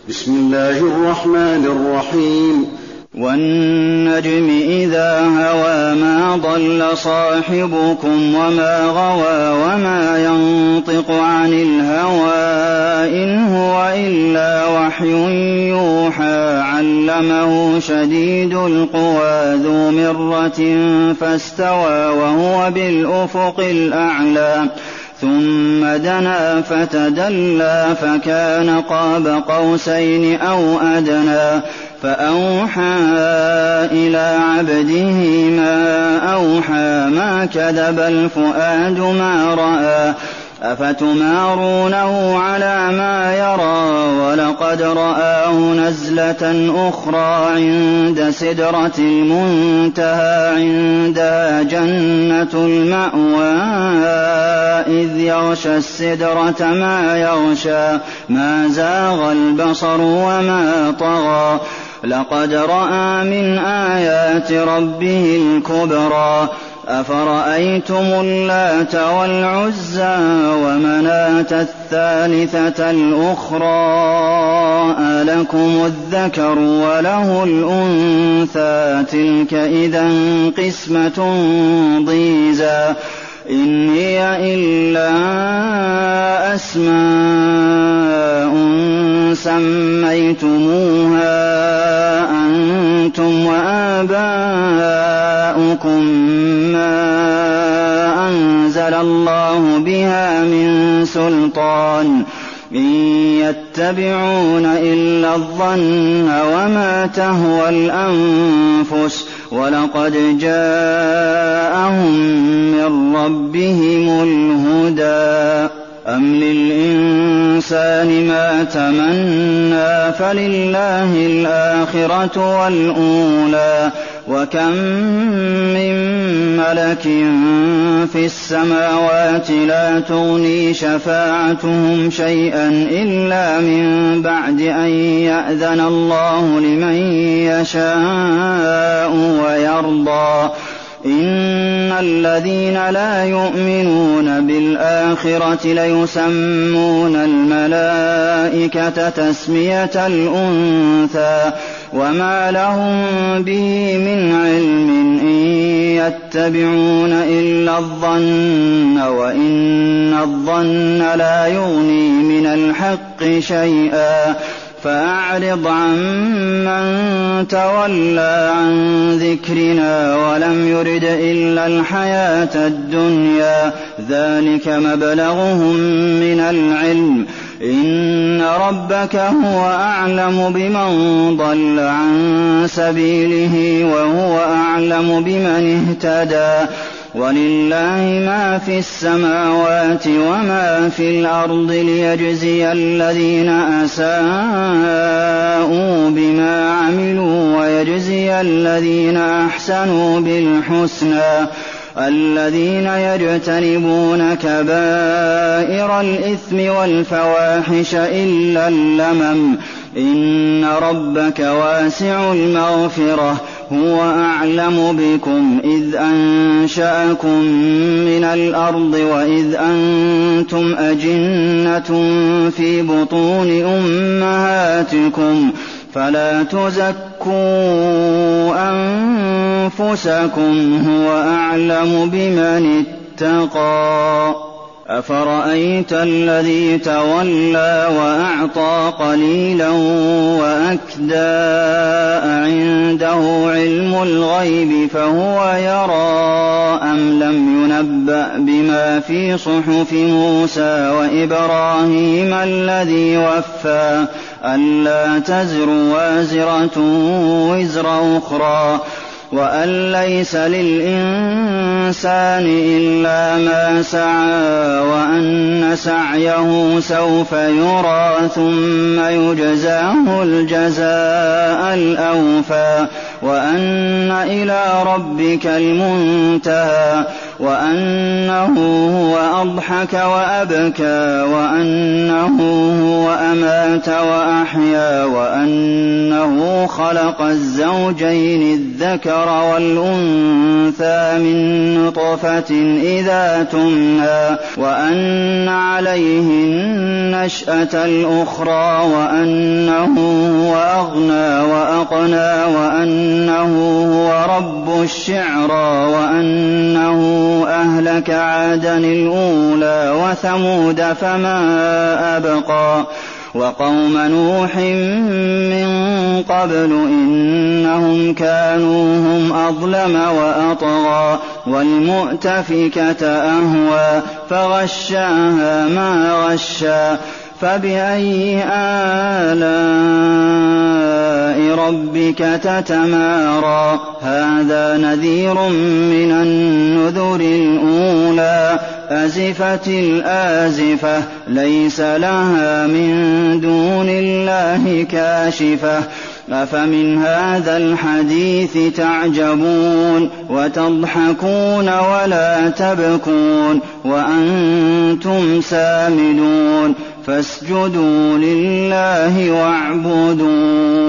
بسم الله الرحمن الرحيم. والنجم إذا هوى ما ضل صاحبكم وما غوى وما ينطق عن الهوى إن هو إلا وحي يوحى علمه شديد القوى ذو مرة فاستوى وهو بالأفق الأعلى ثم دنا فتدلى فكان قاب قوسين أو أدنى فأوحى إلى عبده ما أوحى ما كذب الفؤاد ما رأى أفتمارونه على ما يرى ولقد رآه نزلة أخرى عند سدرة المنتهى عندها جنة المأوى إذ يغشى السدرة ما يغشى ما زاغ البصر وما طغى لقد رأى من آيات ربه الكبرى أفرأيتم اللات والعزى ومناة الثالثة الأخرى ألكم الذكر وله الأنثى تلك إذا قسمة ضيزى إن هي إلا أسماء سميتموها أنتم وآباؤكم ما أنزل الله بها من سلطان إن يتبعون إلا الظن وما تهوى الأنفس ولقد جاءهم من ربهم الهدى أم للإنسان ما تمنى فلله الآخرة والأولى وكم من ملك في السماوات لا تغني شفاعتهم شيئا إلا من بعد أن يأذن الله لمن يشاء ويرضى إن الذين لا يؤمنون بالآخرة ليسمون الملائكة تسمية الأنثى وما لهم به من علم إن يتبعون إلا الظن وإن الظن لا يغني من الحق شيئا فأعرض عمن تولى عن ذكرنا ولم يرد إلا الحياة الدنيا ذلك مبلغهم من العلم إن ربك هو أعلم بمن ضل عن سبيله وهو أعلم بمن اهتدى ولله ما في السماوات وما في الأرض ليجزي الذين أساءوا بما عملوا ويجزي الذين أحسنوا بالحسنى الذين يجتنبون كبائر الإثم والفواحش إلا اللمم إن ربك واسع المغفرة هو أعلم بكم إذ أنشأكم من الأرض وإذ أنتم أجنة في بطون أمهاتكم فلا تزكوا أنفسكم هو أعلم بمن اتقى أفرأيت الذي تولى وأعطى قليلا وأكدى عنده علم الغيب فهو يرى أم لم ينبأ بما في صحف موسى وإبراهيم الذي وفى ألا تزر وازرة وزر أخرى وأن ليس للإنسان إلا ما سعى وأن سعيه سوف يرى ثم يجزاه الجزاء الأوفى وأن إلى ربك المنتهى وأنه هو أضحك وأبكى وأنه هو أمات وأحيا وأنه خلق الزوجين الذكر والأنثى من نطفة إذا تمنى وأن عليه النشأة الأخرى وأنه خلقنا وأنه هو رب الشعرى وأنه أهلك عادا الأولى وثمود فما أبقى وقوم نوح من قبل إنهم كانوا هم أظلم وأطغى والمؤتفكة أهوى فغشاها ما غشى فبأي آلاء ربك تتمارى هذا نذير من النذر الأولى أزفت الآزفة ليس لها من دون الله كاشفة أفمن هذا الحديث تعجبون وتضحكون ولا تبكون وأنتم سامدون فاسجدوا لله واعبدوا